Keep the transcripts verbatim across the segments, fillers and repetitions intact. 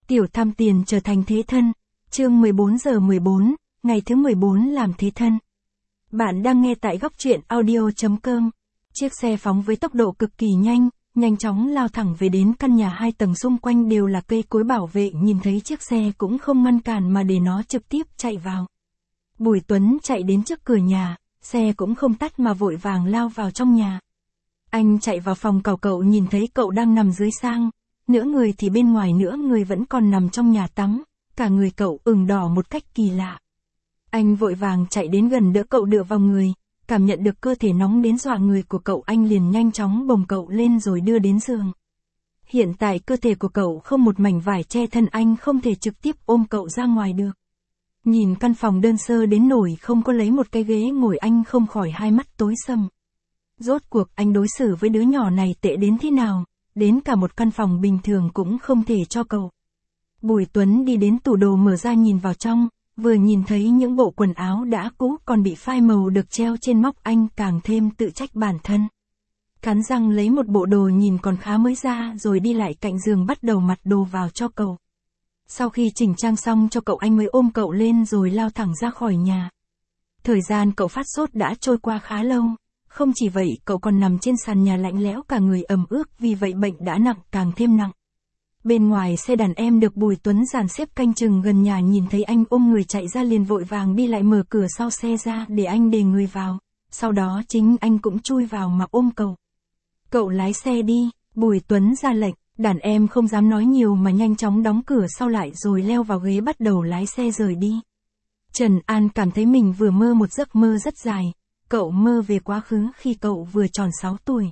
Tiểu tham tiền trở thành thế thân. Chương mười bốn giờ mười bốn, ngày thứ mười bốn làm thế thân. Bạn đang nghe tại góc truyện audio chấm com. Chiếc xe phóng với tốc độ cực kỳ nhanh, nhanh chóng lao thẳng về đến căn nhà hai tầng, xung quanh đều là cây cối bảo vệ, nhìn thấy chiếc xe cũng không ngăn cản mà để nó trực tiếp chạy vào. Bùi Tuấn chạy đến trước cửa nhà, xe cũng không tắt mà vội vàng lao vào trong nhà. Anh chạy vào phòng cậu cậu nhìn thấy cậu đang nằm dưới sang, nửa người thì bên ngoài, nửa người vẫn còn nằm trong nhà tắm, cả người cậu ửng đỏ một cách kỳ lạ. Anh vội vàng chạy đến gần đỡ cậu dựa vào người, cảm nhận được cơ thể nóng đến dọa người của cậu, anh liền nhanh chóng bồng cậu lên rồi đưa đến giường. Hiện tại cơ thể của cậu không một mảnh vải che thân, anh không thể trực tiếp ôm cậu ra ngoài được. Nhìn căn phòng đơn sơ đến nỗi không có lấy một cái ghế ngồi, anh không khỏi hai mắt tối sầm. Rốt cuộc anh đối xử với đứa nhỏ này tệ đến thế nào, đến cả một căn phòng bình thường cũng không thể cho cậu. Bùi Tuấn đi đến tủ đồ mở ra nhìn vào trong, vừa nhìn thấy những bộ quần áo đã cũ còn bị phai màu được treo trên móc, anh càng thêm tự trách bản thân. Cắn răng lấy một bộ đồ nhìn còn khá mới ra rồi đi lại cạnh giường bắt đầu mặc đồ vào cho cậu. Sau khi chỉnh trang xong cho cậu, anh mới ôm cậu lên rồi lao thẳng ra khỏi nhà. Thời gian cậu phát sốt đã trôi qua khá lâu, không chỉ vậy cậu còn nằm trên sàn nhà lạnh lẽo, cả người ẩm ướt, vì vậy bệnh đã nặng càng thêm nặng. Bên ngoài xe đàn em được Bùi Tuấn dàn xếp canh chừng gần nhà, nhìn thấy anh ôm người chạy ra liền vội vàng đi lại mở cửa sau xe ra để anh đề người vào, sau đó chính anh cũng chui vào mà ôm cậu. Cậu lái xe đi, Bùi Tuấn ra lệnh, đàn em không dám nói nhiều mà nhanh chóng đóng cửa sau lại rồi leo vào ghế bắt đầu lái xe rời đi. Trần An cảm thấy mình vừa mơ một giấc mơ rất dài, cậu mơ về quá khứ khi cậu vừa tròn sáu tuổi.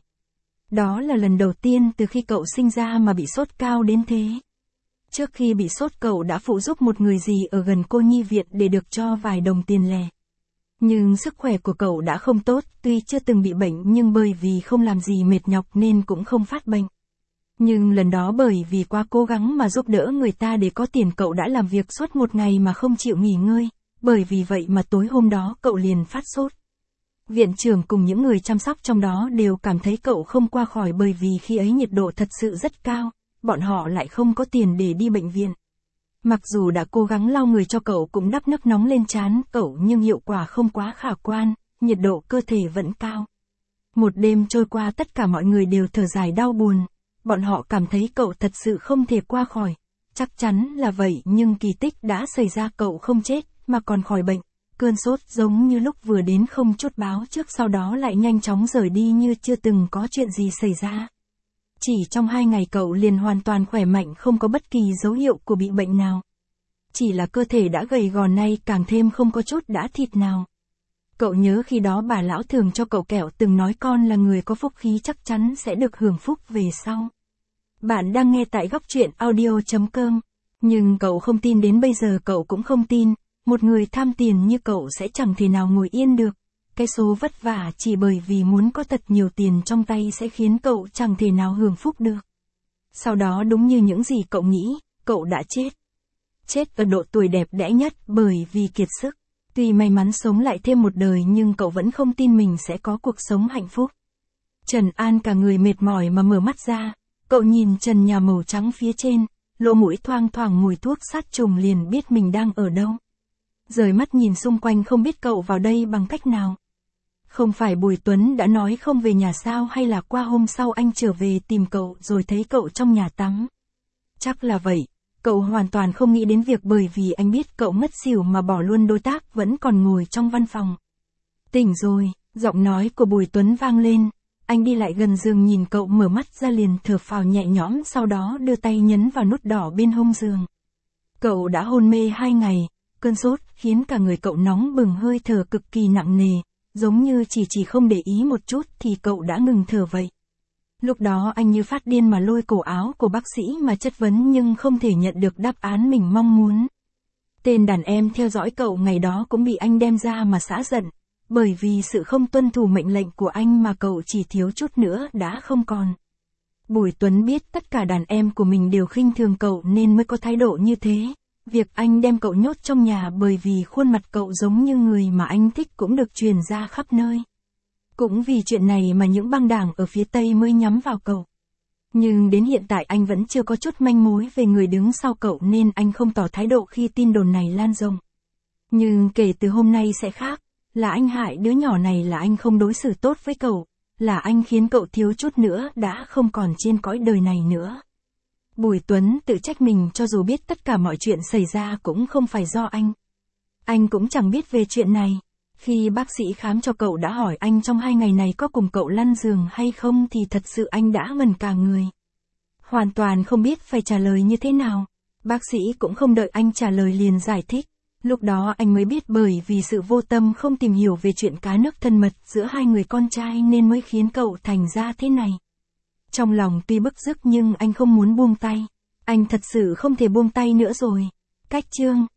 Đó là lần đầu tiên từ khi cậu sinh ra mà bị sốt cao đến thế. Trước khi bị sốt cậu đã phụ giúp một người dì ở gần cô nhi viện để được cho vài đồng tiền lẻ. Nhưng sức khỏe của cậu đã không tốt, tuy chưa từng bị bệnh nhưng bởi vì không làm gì mệt nhọc nên cũng không phát bệnh. Nhưng lần đó bởi vì quá cố gắng mà giúp đỡ người ta để có tiền, cậu đã làm việc suốt một ngày mà không chịu nghỉ ngơi, bởi vì vậy mà tối hôm đó cậu liền phát sốt. Viện trưởng cùng những người chăm sóc trong đó đều cảm thấy cậu không qua khỏi, bởi vì khi ấy nhiệt độ thật sự rất cao, bọn họ lại không có tiền để đi bệnh viện. Mặc dù đã cố gắng lau người cho cậu cũng đắp nước nóng lên trán cậu nhưng hiệu quả không quá khả quan, nhiệt độ cơ thể vẫn cao. Một đêm trôi qua tất cả mọi người đều thở dài đau buồn, bọn họ cảm thấy cậu thật sự không thể qua khỏi. Chắc chắn là vậy nhưng kỳ tích đã xảy ra, cậu không chết mà còn khỏi bệnh. Cơn sốt giống như lúc vừa đến không chút báo trước, sau đó lại nhanh chóng rời đi như chưa từng có chuyện gì xảy ra. Chỉ trong hai ngày cậu liền hoàn toàn khỏe mạnh, không có bất kỳ dấu hiệu của bị bệnh nào. Chỉ là cơ thể đã gầy gò, nay càng thêm không có chút đã thịt nào. Cậu nhớ khi đó bà lão thường cho cậu kẹo, từng nói con là người có phúc khí chắc chắn sẽ được hưởng phúc về sau. Bạn đang nghe tại góc truyện audio chấm com. Nhưng cậu không tin, đến bây giờ cậu cũng không tin. Một người tham tiền như cậu sẽ chẳng thể nào ngồi yên được. Cái số vất vả chỉ bởi vì muốn có thật nhiều tiền trong tay sẽ khiến cậu chẳng thể nào hưởng phúc được. Sau đó đúng như những gì cậu nghĩ, cậu đã chết. Chết ở độ tuổi đẹp đẽ nhất bởi vì kiệt sức. Tuy may mắn sống lại thêm một đời nhưng cậu vẫn không tin mình sẽ có cuộc sống hạnh phúc. Trần An cả người mệt mỏi mà mở mắt ra, cậu nhìn trần nhà màu trắng phía trên, lỗ mũi thoang thoảng mùi thuốc sát trùng liền biết mình đang ở đâu. Rời mắt nhìn xung quanh không biết cậu vào đây bằng cách nào. Không phải Bùi Tuấn đã nói không về nhà sao, hay là qua hôm sau anh trở về tìm cậu rồi thấy cậu trong nhà tắm? Chắc là vậy, cậu hoàn toàn không nghĩ đến việc bởi vì anh biết cậu ngất xỉu mà bỏ luôn đối tác vẫn còn ngồi trong văn phòng. Tỉnh rồi, giọng nói của Bùi Tuấn vang lên, anh đi lại gần giường nhìn cậu mở mắt ra liền thở phào nhẹ nhõm, sau đó đưa tay nhấn vào nút đỏ bên hông giường. Cậu đã hôn mê hai ngày. Cơn sốt khiến cả người cậu nóng bừng, hơi thở cực kỳ nặng nề, giống như chỉ chỉ không để ý một chút thì cậu đã ngừng thở vậy. Lúc đó anh như phát điên mà lôi cổ áo của bác sĩ mà chất vấn nhưng không thể nhận được đáp án mình mong muốn. Tên đàn em theo dõi cậu ngày đó cũng bị anh đem ra mà xã giận, bởi vì sự không tuân thủ mệnh lệnh của anh mà cậu chỉ thiếu chút nữa đã không còn. Bùi Tuấn biết tất cả đàn em của mình đều khinh thường cậu nên mới có thái độ như thế. Việc anh đem cậu nhốt trong nhà bởi vì khuôn mặt cậu giống như người mà anh thích cũng được truyền ra khắp nơi. Cũng vì chuyện này mà những băng đảng ở phía Tây mới nhắm vào cậu. Nhưng đến hiện tại anh vẫn chưa có chút manh mối về người đứng sau cậu nên anh không tỏ thái độ khi tin đồn này lan rộng. Nhưng kể từ hôm nay sẽ khác, là anh hại đứa nhỏ này, là anh không đối xử tốt với cậu, là anh khiến cậu thiếu chút nữa đã không còn trên cõi đời này nữa. Bùi Tuấn tự trách mình cho dù biết tất cả mọi chuyện xảy ra cũng không phải do anh. Anh cũng chẳng biết về chuyện này. Khi bác sĩ khám cho cậu đã hỏi anh trong hai ngày này có cùng cậu lăn giường hay không thì thật sự anh đã ngẩn cả người. Hoàn toàn không biết phải trả lời như thế nào. Bác sĩ cũng không đợi anh trả lời liền giải thích. Lúc đó anh mới biết bởi vì sự vô tâm không tìm hiểu về chuyện cá nước thân mật giữa hai người con trai nên mới khiến cậu thành ra thế này. Trong lòng tuy bức rứt nhưng anh không muốn buông tay. Anh thật sự không thể buông tay nữa rồi. Cách chương